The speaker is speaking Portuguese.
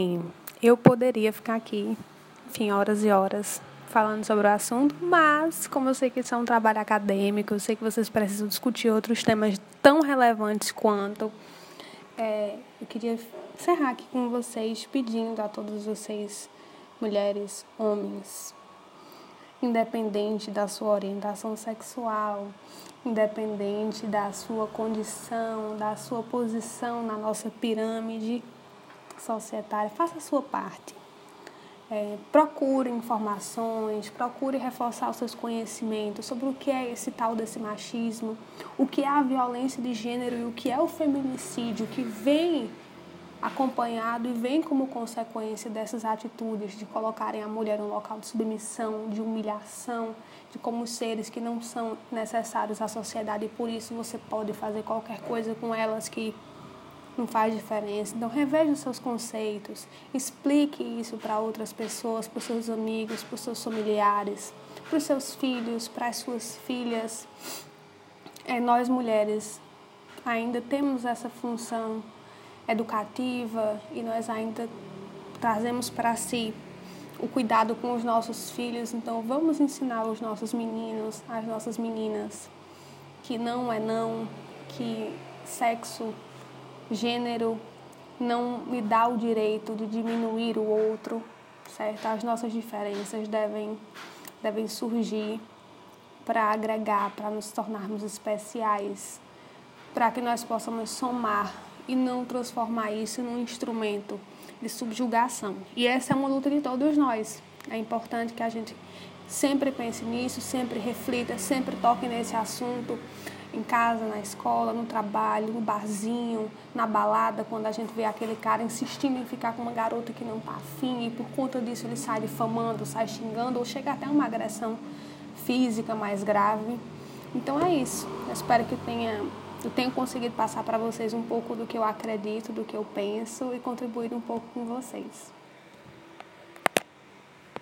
Eu poderia ficar aqui, enfim, horas e horas falando sobre o assunto, mas como eu sei que isso é um trabalho acadêmico, eu sei que vocês precisam discutir outros temas tão relevantes quanto, eu queria encerrar aqui com vocês pedindo a todos vocês, mulheres, homens, independente da sua orientação sexual, independente da sua condição, da sua posição na nossa pirâmide societária, faça a sua parte. Procure informações, procure reforçar os seus conhecimentos sobre o que é esse tal desse machismo, o que é a violência de gênero e o que é o feminicídio, que vem acompanhado e vem como consequência dessas atitudes de colocarem a mulher em um local de submissão, de humilhação, de como seres que não são necessários à sociedade e por isso você pode fazer qualquer coisa com elas que não faz diferença. Então, reveja os seus conceitos, explique isso para outras pessoas, para os seus amigos, para os seus familiares, para os seus filhos, para as suas filhas. Nós, mulheres, ainda temos essa função educativa e nós ainda trazemos para si o cuidado com os nossos filhos. Então, vamos ensinar os nossos meninos, as nossas meninas, que não é não, que sexo, gênero não me dá o direito de diminuir o outro, certo? As nossas diferenças devem surgir para agregar, para nos tornarmos especiais, para que nós possamos somar e não transformar isso num instrumento de subjugação. E essa é uma luta de todos nós. É importante que a gente sempre pense nisso, sempre reflita, sempre toque nesse assunto, em casa, na escola, no trabalho, no barzinho, na balada, quando a gente vê aquele cara insistindo em ficar com uma garota que não está afim e por conta disso ele sai difamando, sai xingando ou chega até uma agressão física mais grave. Então é isso. Eu espero que eu tenha conseguido passar para vocês um pouco do que eu acredito, do que eu penso e contribuir um pouco com vocês.